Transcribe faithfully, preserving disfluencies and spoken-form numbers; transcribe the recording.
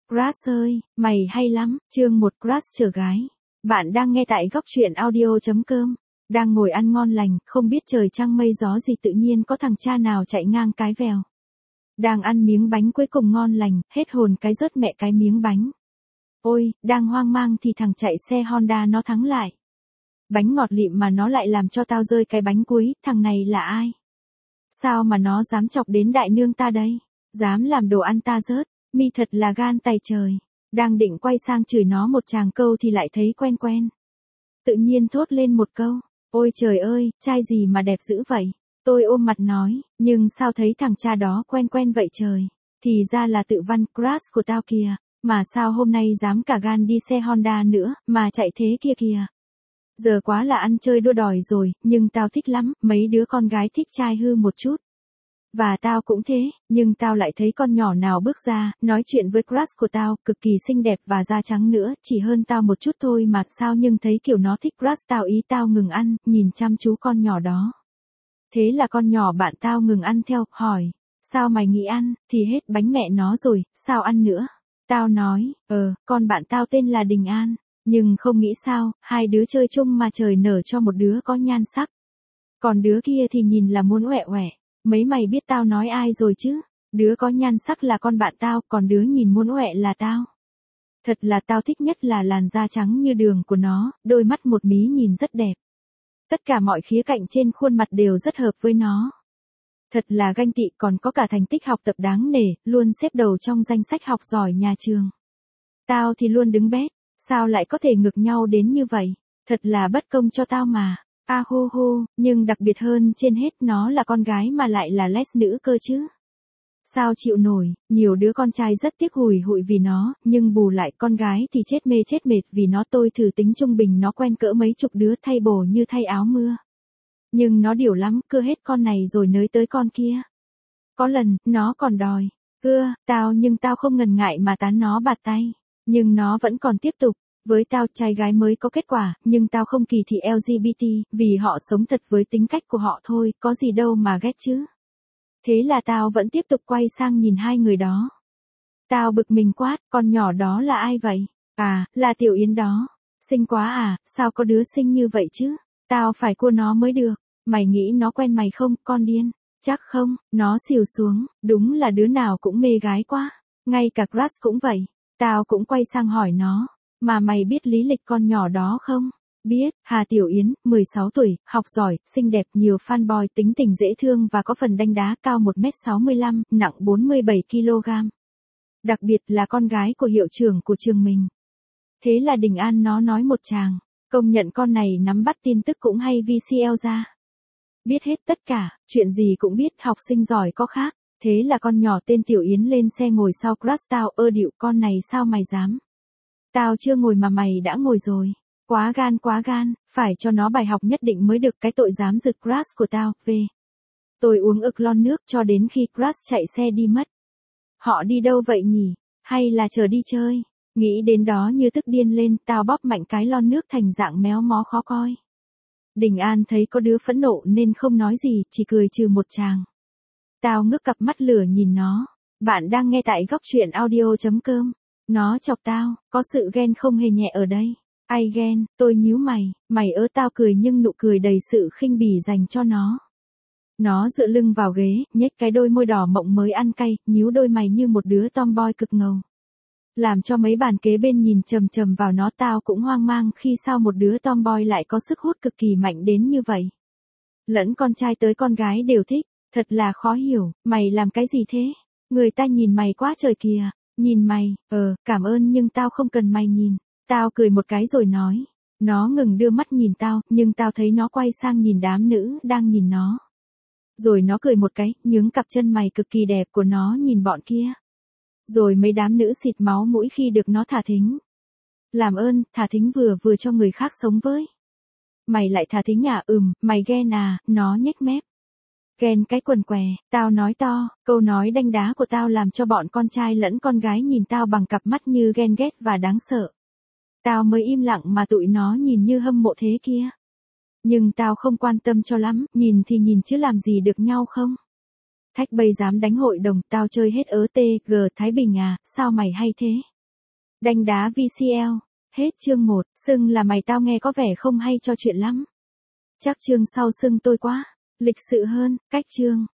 Crush ơi, mày hay lắm, chương một Crush chờ gái. Bạn đang nghe tại góc truyện audio.com. Đang ngồi ăn ngon lành, không biết trời trăng mây gió gì tự nhiên có thằng cha nào chạy ngang cái vèo. Đang ăn miếng bánh cuối cùng ngon lành, hết hồn cái rớt mẹ cái miếng bánh. Ôi, đang hoang mang thì thằng chạy xe Honda nó thắng lại. Bánh ngọt lịm mà nó lại làm cho tao rơi cái bánh cuối, thằng này là ai? Sao mà nó dám chọc đến đại nương ta đây? Dám làm đồ ăn ta rớt, mi thật là gan tày trời. Đang định quay sang chửi nó một tràng câu thì lại thấy quen quen. Tự nhiên thốt lên một câu, ôi trời ơi, trai gì mà đẹp dữ vậy? Tôi ôm mặt nói, nhưng sao thấy thằng cha đó quen quen vậy trời? Thì ra là tự văn crush của tao kìa, mà sao hôm nay dám cả gan đi xe Honda nữa, mà chạy thế kia kìa. Giờ quá là ăn chơi đua đòi rồi, nhưng tao thích lắm, mấy đứa con gái thích trai hư một chút. Và tao cũng thế, nhưng tao lại thấy con nhỏ nào bước ra, nói chuyện với crush của tao, cực kỳ xinh đẹp và da trắng nữa, chỉ hơn tao một chút thôi mà sao nhưng thấy kiểu nó thích crush tao ý tao ngừng ăn, nhìn chăm chú con nhỏ đó. Thế là con nhỏ bạn tao ngừng ăn theo, hỏi, sao mày nghĩ ăn, thì hết bánh mẹ nó rồi, sao ăn nữa? Tao nói, ờ, con bạn tao tên là Đình An, nhưng không nghĩ sao, hai đứa chơi chung mà trời nở cho một đứa có nhan sắc. Còn đứa kia thì nhìn là muốn oẹ oẹ. Mấy mày biết tao nói ai rồi chứ? Đứa có nhan sắc là con bạn tao, còn đứa nhìn muốn oẹ là tao. Thật là tao thích nhất là làn da trắng như đường của nó, đôi mắt một mí nhìn rất đẹp. Tất cả mọi khía cạnh trên khuôn mặt đều rất hợp với nó. Thật là ganh tị, còn có cả thành tích học tập đáng nể, luôn xếp đầu trong danh sách học giỏi nhà trường. Tao thì luôn đứng bét, sao lại có thể ngược nhau đến như vậy? Thật là bất công cho tao mà. A hô hô, nhưng đặc biệt hơn trên hết nó là con gái mà lại là les nữ cơ chứ. Sao chịu nổi, nhiều đứa con trai rất tiếc hùi hụi vì nó, nhưng bù lại con gái thì chết mê chết mệt vì nó. Tôi thử tính trung bình nó quen cỡ mấy chục đứa thay bổ như thay áo mưa. Nhưng nó điểu lắm, cưa hết con này rồi nới tới con kia. Có lần, nó còn đòi, cưa, tao nhưng tao không ngần ngại mà tán nó bạt tay. Nhưng nó vẫn còn tiếp tục. Với tao trai gái mới có kết quả, nhưng tao không kỳ thị lờ giê bê tê, vì họ sống thật với tính cách của họ thôi, có gì đâu mà ghét chứ. Thế là tao vẫn tiếp tục quay sang nhìn hai người đó. Tao bực mình quát, con nhỏ đó là ai vậy? À, là Tiểu Yến đó. Xinh quá à, sao có đứa xinh như vậy chứ? Tao phải cua nó mới được. Mày nghĩ nó quen mày không, con điên? Chắc không, nó xỉu xuống, đúng là đứa nào cũng mê gái quá. Ngay cả crush cũng vậy. Tao cũng quay sang hỏi nó. Mà mày biết lý lịch con nhỏ đó không? Biết, Hà Tiểu Yến, mười sáu tuổi, học giỏi, xinh đẹp, nhiều fanboy, tính tình dễ thương và có phần đanh đá, cao một mét sáu mươi lăm, nặng bốn mươi bảy ki lô gam. Đặc biệt là con gái của hiệu trưởng của trường mình. Thế là Đình An nó nói một tràng, công nhận con này nắm bắt tin tức cũng hay vê xê lờ ra. Biết hết tất cả, chuyện gì cũng biết, học sinh giỏi có khác. Thế là con nhỏ tên Tiểu Yến lên xe ngồi sau crush tao, ơ điệu con này sao mày dám? Tao chưa ngồi mà mày đã ngồi rồi. Quá gan quá gan, phải cho nó bài học nhất định mới được, cái tội dám giật crush của tao, về. Tôi uống ực lon nước cho đến khi crush chạy xe đi mất. Họ đi đâu vậy nhỉ? Hay là chờ đi chơi? Nghĩ đến đó như tức điên lên, tao bóp mạnh cái lon nước thành dạng méo mó khó coi. Đình An thấy có đứa phẫn nộ nên không nói gì, chỉ cười trừ một tràng. Tao ngước cặp mắt lửa nhìn nó. Bạn đang nghe tại góc truyện audio.com. Nó chọc tao, có sự ghen không hề nhẹ ở đây. Ai ghen, tôi nhíu mày, mày ớ tao cười nhưng nụ cười đầy sự khinh bỉ dành cho nó. Nó dựa lưng vào ghế, nhếch cái đôi môi đỏ mộng mới ăn cay, nhíu đôi mày như một đứa tomboy cực ngầu. Làm cho mấy bàn kế bên nhìn chầm chầm vào nó. Tao cũng hoang mang khi sao một đứa tomboy lại có sức hút cực kỳ mạnh đến như vậy. Lẫn con trai tới con gái đều thích, thật là khó hiểu, mày làm cái gì thế? Người ta nhìn mày quá trời kìa. Nhìn mày, ờ, cảm ơn nhưng tao không cần mày nhìn. Tao cười một cái rồi nói. Nó ngừng đưa mắt nhìn tao, nhưng tao thấy nó quay sang nhìn đám nữ đang nhìn nó. Rồi nó cười một cái, nhướng cặp chân mày cực kỳ đẹp của nó nhìn bọn kia. Rồi mấy đám nữ xịt máu mũi khi được nó thả thính. Làm ơn, thả thính vừa vừa cho người khác sống với. Mày lại thả thính à? Ừm, mày ghen à? Nó nhếch mép. Ghen cái quần què, tao nói to, câu nói đanh đá của tao làm cho bọn con trai lẫn con gái nhìn tao bằng cặp mắt như ghen ghét và đáng sợ. Tao mới im lặng mà tụi nó nhìn như hâm mộ thế kia. Nhưng tao không quan tâm cho lắm, nhìn thì nhìn chứ làm gì được nhau không? Thách bây dám đánh hội đồng, tao chơi hết ớ tê, gờ Thái Bình à, sao mày hay thế? Đanh đá vê xê lờ. Hết chương một, xưng là mày tao nghe có vẻ không hay cho chuyện lắm. Chắc chương sau xưng tôi quá. Lịch sự hơn, cách chương.